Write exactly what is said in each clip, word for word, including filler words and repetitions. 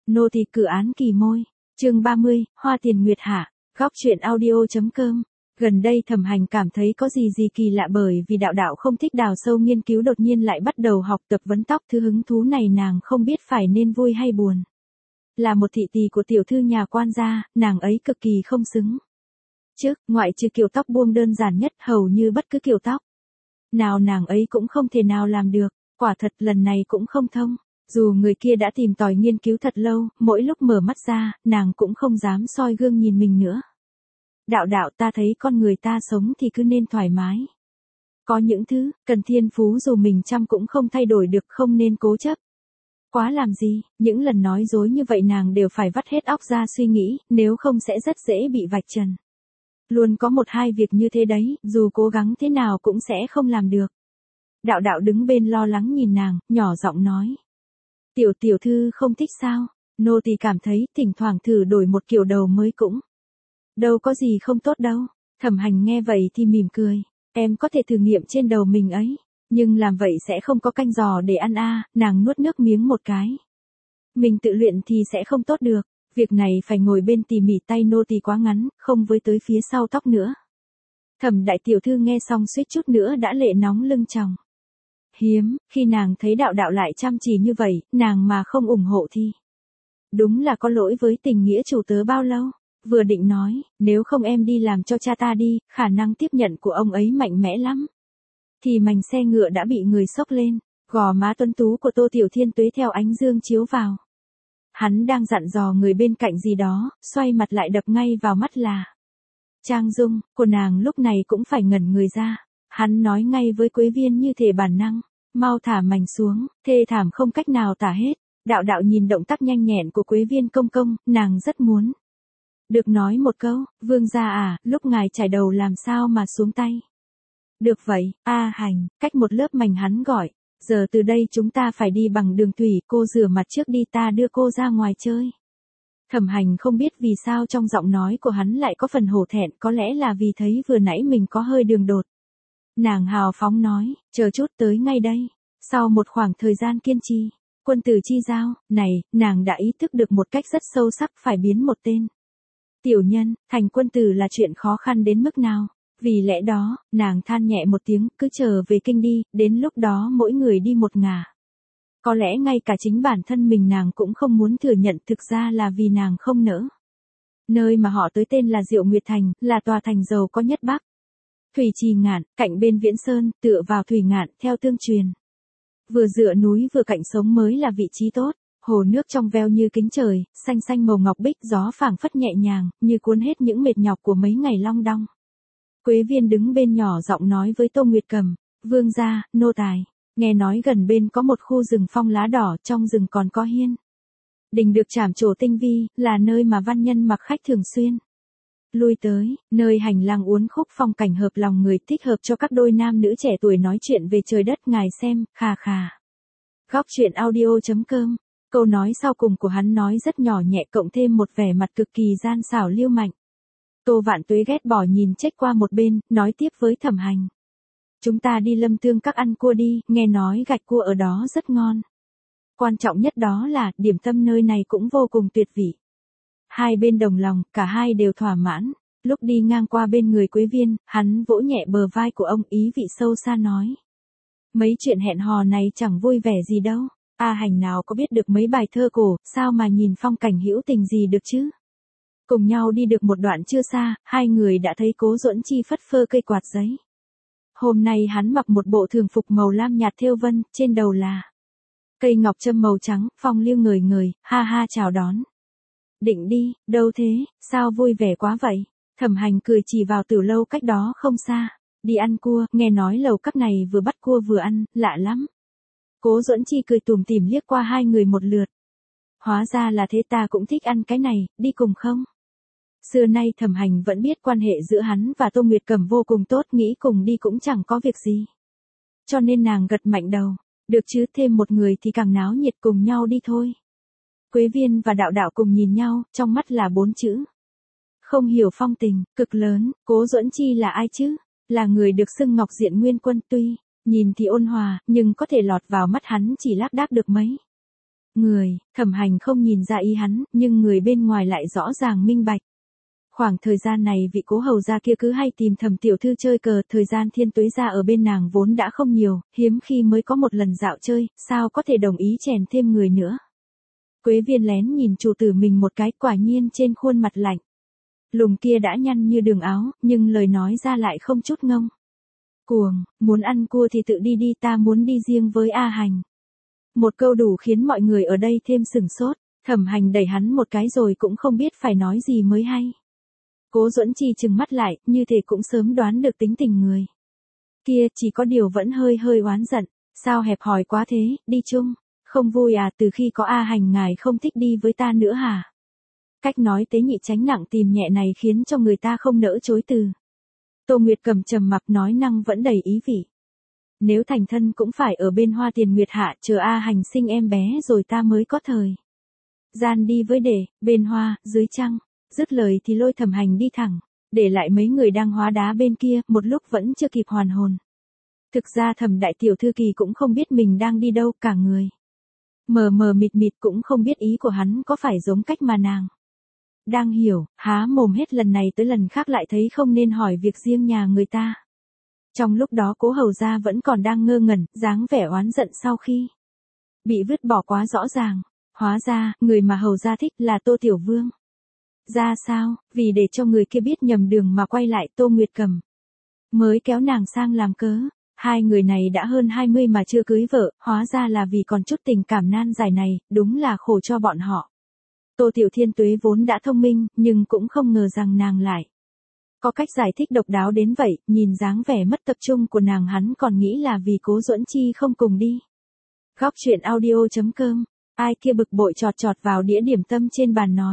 Nô tỳ cử án kỳ môi. Chương ba mươi, Hoa tiền nguyệt hạ. Góc truyện audio.com. Gần đây Thẩm Hành cảm thấy có gì gì kỳ lạ bởi vì đạo đạo không thích đào sâu nghiên cứu đột nhiên lại bắt đầu học tập vấn tóc, thứ hứng thú này nàng không biết phải nên vui hay buồn. Là một thị tỳ của tiểu thư nhà quan gia, nàng ấy cực kỳ không xứng. Trước, ngoại trừ kiểu tóc buông đơn giản nhất, hầu như bất cứ kiểu tóc nào nàng ấy cũng không thể nào làm được, quả thật lần này cũng không thông. Dù người kia đã tìm tòi nghiên cứu thật lâu, mỗi lúc mở mắt ra, nàng cũng không dám soi gương nhìn mình nữa. Đạo đạo, ta thấy con người ta sống thì cứ nên thoải mái. Có những thứ, cần thiên phú dù mình chăm cũng không thay đổi được, không nên cố chấp. Quá làm gì, những lần nói dối như vậy nàng đều phải vắt hết óc ra suy nghĩ, nếu không sẽ rất dễ bị vạch trần. Luôn có một hai việc như thế đấy, dù cố gắng thế nào cũng sẽ không làm được. Đạo đạo đứng bên lo lắng nhìn nàng, nhỏ giọng nói. Tiểu tiểu thư không thích sao? Nô tỳ cảm thấy thỉnh thoảng thử đổi một kiểu đầu mới cũng đâu có gì không tốt đâu. Thẩm Hành nghe vậy thì mỉm cười. Em có thể thử nghiệm trên đầu mình ấy. Nhưng làm vậy sẽ không có canh giò để ăn a. À, nàng nuốt nước miếng một cái. Mình tự luyện thì sẽ không tốt được. Việc này phải ngồi bên tỉ mỉ, tay nô tỳ quá ngắn, không với tới phía sau tóc nữa. Thẩm đại tiểu thư nghe xong suýt chút nữa đã lệ nóng lưng tròng. Hiếm, khi nàng thấy đạo đạo lại chăm chỉ như vậy, nàng mà không ủng hộ thì đúng là có lỗi với tình nghĩa chủ tớ bao lâu. Vừa định nói, nếu không em đi làm cho cha ta đi, khả năng tiếp nhận của ông ấy mạnh mẽ lắm. Thì mảnh xe ngựa đã bị người xốc lên, gò má tuấn tú của Tô Tiểu Thiên tuế theo ánh dương chiếu vào. Hắn đang dặn dò người bên cạnh gì đó, xoay mặt lại đập ngay vào mắt là Trang Dung, của nàng lúc này cũng phải ngẩn người ra. Hắn nói ngay với Quế Viên như thể bản năng, mau thả mảnh xuống, thê thảm không cách nào tả hết. Đạo đạo nhìn động tác nhanh nhẹn của Quế Viên công công, nàng rất muốn được nói một câu, vương gia à, lúc ngài chải đầu làm sao mà xuống tay. Được vậy, A Hành, cách một lớp mảnh hắn gọi, giờ từ đây chúng ta phải đi bằng đường thủy, cô rửa mặt trước đi, ta đưa cô ra ngoài chơi. Thẩm Hành không biết vì sao trong giọng nói của hắn lại có phần hổ thẹn, có lẽ là vì thấy vừa nãy mình có hơi đường đột. Nàng hào phóng nói, chờ chút tới ngay đây. Sau một khoảng thời gian kiên trì, quân tử chi giao, này, nàng đã ý thức được một cách rất sâu sắc phải biến một tên tiểu nhân thành quân tử là chuyện khó khăn đến mức nào. Vì lẽ đó, nàng than nhẹ một tiếng, cứ trở về kinh đi, đến lúc đó mỗi người đi một ngả. Có lẽ ngay cả chính bản thân mình nàng cũng không muốn thừa nhận, thực ra là vì nàng không nỡ. Nơi mà họ tới tên là Diệu Nguyệt Thành, là tòa thành giàu có nhất Bắc. Thủy Trì Ngạn, cạnh bên Viễn Sơn, tựa vào Thủy Ngạn, theo tương truyền. Vừa dựa núi vừa cạnh sống mới là vị trí tốt. Hồ nước trong veo như kính trời, xanh xanh màu ngọc bích, gió phảng phất nhẹ nhàng, như cuốn hết những mệt nhọc của mấy ngày long đong. Quế Viên đứng bên nhỏ giọng nói với Tô Nguyệt Cầm, vương gia, nô tài, nghe nói gần bên có một khu rừng phong lá đỏ, trong rừng còn có hiên đình được trảm trổ tinh vi, là nơi mà văn nhân mặc khách thường xuyên lui tới, nơi hành lang uốn khúc phong cảnh hợp lòng người, thích hợp cho các đôi nam nữ trẻ tuổi nói chuyện về trời đất. Ngài xem, khà khà. Góc truyện audio.com. Câu nói sau cùng của hắn nói rất nhỏ nhẹ, cộng thêm một vẻ mặt cực kỳ gian xảo liêu mạnh. Tô Vạn Tuế ghét bỏ nhìn chếch qua một bên, nói tiếp với Thẩm Hành. Chúng ta đi Lâm Tương Các ăn cua đi, nghe nói gạch cua ở đó rất ngon. Quan trọng nhất đó là, điểm tâm nơi này cũng vô cùng tuyệt vị. Hai bên đồng lòng, cả hai đều thỏa mãn. Lúc đi ngang qua bên người Quế Viên, hắn vỗ nhẹ bờ vai của ông, ý vị sâu xa nói. Mấy chuyện hẹn hò này chẳng vui vẻ gì đâu. A Hành nào có biết được mấy bài thơ cổ, sao mà nhìn phong cảnh hữu tình gì được chứ. Cùng nhau đi được một đoạn chưa xa, hai người đã thấy Cố Duẫn Chi phất phơ cây quạt giấy. Hôm nay hắn mặc một bộ thường phục màu lam nhạt thêu vân, trên đầu là cây ngọc trâm màu trắng, phong lưu ngời ngời, ha ha chào đón. Định đi, đâu thế, sao vui vẻ quá vậy? Thẩm Hành cười chỉ vào tiểu lâu cách đó không xa. Đi ăn cua, nghe nói lầu các này vừa bắt cua vừa ăn, lạ lắm. Cố Duẫn Chi cười tủm tỉm liếc qua hai người một lượt. Hóa ra là thế, ta cũng thích ăn cái này, đi cùng không? Xưa nay Thẩm Hành vẫn biết quan hệ giữa hắn và Tô Nguyệt Cầm vô cùng tốt, nghĩ cùng đi cũng chẳng có việc gì. Cho nên nàng gật mạnh đầu, được chứ, thêm một người thì càng náo nhiệt, cùng nhau đi thôi. Quế Viên và đạo đạo cùng nhìn nhau, trong mắt là bốn chữ. Không hiểu phong tình, cực lớn. Cố Duẫn Chi là ai chứ? Là người được xưng Ngọc Diện Nguyên Quân, tuy nhìn thì ôn hòa, nhưng có thể lọt vào mắt hắn chỉ lác đác được mấy. Người, Thẩm Hành không nhìn ra ý hắn, nhưng người bên ngoài lại rõ ràng minh bạch. Khoảng thời gian này vị Cố hầu gia kia cứ hay tìm Thẩm tiểu thư chơi cờ, thời gian Thiên Tuế gia ở bên nàng vốn đã không nhiều, hiếm khi mới có một lần dạo chơi, sao có thể đồng ý chèn thêm người nữa. Quế Viên lén nhìn chủ tử mình một cái, quả nhiên trên khuôn mặt lạnh. Lùng kia đã nhăn như đường áo, nhưng lời nói ra lại không chút ngông. Cuồng, muốn ăn cua thì tự đi đi, ta muốn đi riêng với A Hành. Một câu đủ khiến mọi người ở đây thêm sửng sốt, Thẩm Hành đẩy hắn một cái rồi cũng không biết phải nói gì mới hay. Cố Duẫn Chi trừng mắt lại, như thể cũng sớm đoán được tính tình người kia, chỉ có điều vẫn hơi hơi oán giận, sao hẹp hòi quá thế, đi chung, không vui à, từ khi có A Hành ngài không thích đi với ta nữa hả? Cách nói tế nhị tránh nặng tìm nhẹ này khiến cho người ta không nỡ chối từ. Tô Nguyệt Cầm trầm mặc nói năng vẫn đầy ý vị. Nếu thành thân cũng phải ở bên Hoa Tiền Nguyệt Hạ, chờ A Hành sinh em bé rồi ta mới có thời gian đi với đệ, bên hoa, dưới trăng. Dứt lời thì lôi Thẩm Hành đi thẳng, để lại mấy người đang hóa đá bên kia, một lúc vẫn chưa kịp hoàn hồn. Thực ra Thẩm đại tiểu thư kỳ cũng không biết mình đang đi đâu, cả người mờ mờ mịt mịt, cũng không biết ý của hắn có phải giống cách mà nàng đang hiểu, há mồm hết lần này tới lần khác lại thấy không nên hỏi việc riêng nhà người ta. Trong lúc đó Cố hầu gia vẫn còn đang ngơ ngẩn, dáng vẻ oán giận sau khi bị vứt bỏ quá rõ ràng. Hóa ra, người mà hầu gia thích là Tô Tiểu Vương. Ra sao, vì để cho người kia biết nhầm đường mà quay lại, Tô Nguyệt Cầm mới kéo nàng sang làm cớ. Hai người này đã hơn hai mươi mà chưa cưới vợ, hóa ra là vì còn chút tình cảm nan giải này, đúng là khổ cho bọn họ. Tô Tiểu Thiên Tuế vốn đã thông minh, nhưng cũng không ngờ rằng nàng lại có cách giải thích độc đáo đến vậy, nhìn dáng vẻ mất tập trung của nàng hắn còn nghĩ là vì Cố Duẫn Chi không cùng đi. Góc truyện audio chấm com, ai kia bực bội chọt chọt vào đĩa điểm tâm trên bàn nói.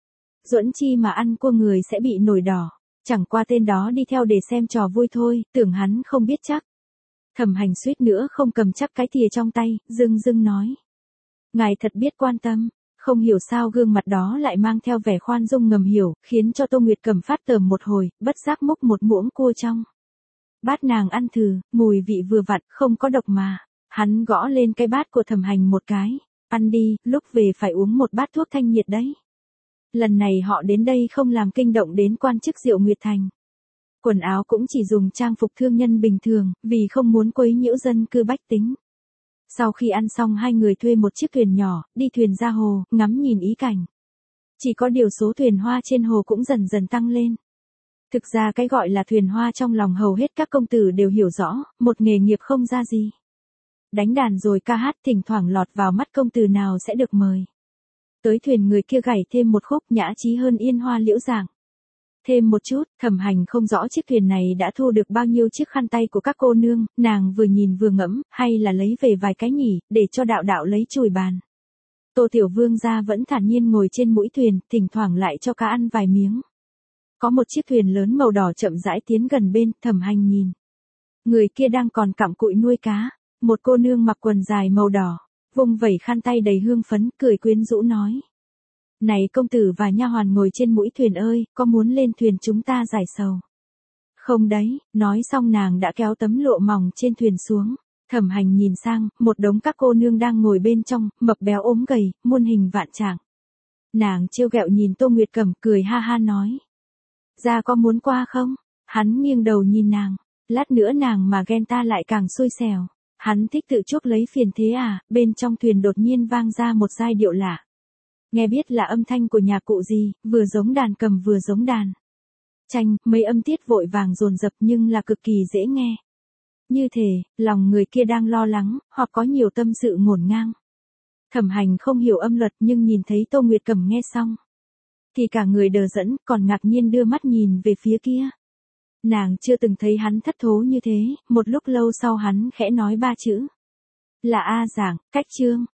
Duẫn Chi mà ăn cua người sẽ bị nổi đỏ, chẳng qua tên đó đi theo để xem trò vui thôi, tưởng hắn không biết chắc. Thẩm Hành suýt nữa không cầm chắc cái thìa trong tay, dưng dưng nói. Ngài thật biết quan tâm, không hiểu sao gương mặt đó lại mang theo vẻ khoan dung ngầm hiểu, khiến cho Tô Nguyệt Cầm phát tởm một hồi, bất giác múc một muỗng cua trong bát nàng ăn thử, mùi vị vừa vặn, không có độc mà. Hắn gõ lên cái bát của Thẩm Hành một cái, ăn đi, lúc về phải uống một bát thuốc thanh nhiệt đấy. Lần này họ đến đây không làm kinh động đến quan chức Diệu Nguyệt Thành. Quần áo cũng chỉ dùng trang phục thương nhân bình thường, vì không muốn quấy nhiễu dân cư bách tính. Sau khi ăn xong hai người thuê một chiếc thuyền nhỏ, đi thuyền ra hồ, ngắm nhìn ý cảnh. Chỉ có điều số thuyền hoa trên hồ cũng dần dần tăng lên. Thực ra cái gọi là thuyền hoa trong lòng hầu hết các công tử đều hiểu rõ, một nghề nghiệp không ra gì. Đánh đàn rồi ca hát, thỉnh thoảng lọt vào mắt công tử nào sẽ được mời tới thuyền người kia gảy thêm một khúc nhã trí hơn yên hoa liễu dạng. Thêm một chút, Thẩm Hành không rõ chiếc thuyền này đã thu được bao nhiêu chiếc khăn tay của các cô nương, nàng vừa nhìn vừa ngẫm, hay là lấy về vài cái nhỉ, để cho đạo đạo lấy chùi bàn. Tô Tiểu Vương gia vẫn thản nhiên ngồi trên mũi thuyền, thỉnh thoảng lại cho cá ăn vài miếng. Có một chiếc thuyền lớn màu đỏ chậm rãi tiến gần bên, Thẩm Hành nhìn. Người kia đang còn cặm cụi nuôi cá, một cô nương mặc quần dài màu đỏ, vung vẩy khăn tay đầy hương phấn, cười quyến rũ nói. Này công tử và nha hoàn ngồi trên mũi thuyền ơi, có muốn lên thuyền chúng ta giải sầu? Không đấy, nói xong nàng đã kéo tấm lụa mỏng trên thuyền xuống. Thẩm Hành nhìn sang, một đống các cô nương đang ngồi bên trong, mập béo ốm gầy, muôn hình vạn trạng. Nàng trêu ghẹo nhìn Tô Nguyệt Cầm, cười ha ha nói. Ra có muốn qua không? Hắn nghiêng đầu nhìn nàng, lát nữa nàng mà ghen ta lại càng xui xẻo. Hắn thích tự chuốc lấy phiền thế à? Bên trong thuyền đột nhiên vang ra một giai điệu lạ. Nghe biết là âm thanh của nhà cụ gì, vừa giống đàn cầm vừa giống đàn tranh, mấy âm tiết vội vàng dồn dập nhưng là cực kỳ dễ nghe. Như thể, lòng người kia đang lo lắng, hoặc có nhiều tâm sự ngổn ngang. Thẩm Hành không hiểu âm luật nhưng nhìn thấy Tô Nguyệt Cầm nghe xong thì cả người đờ đẫn, còn ngạc nhiên đưa mắt nhìn về phía kia. Nàng chưa từng thấy hắn thất thố như thế, một lúc lâu sau hắn khẽ nói ba chữ. Là A Giảng, cách chương.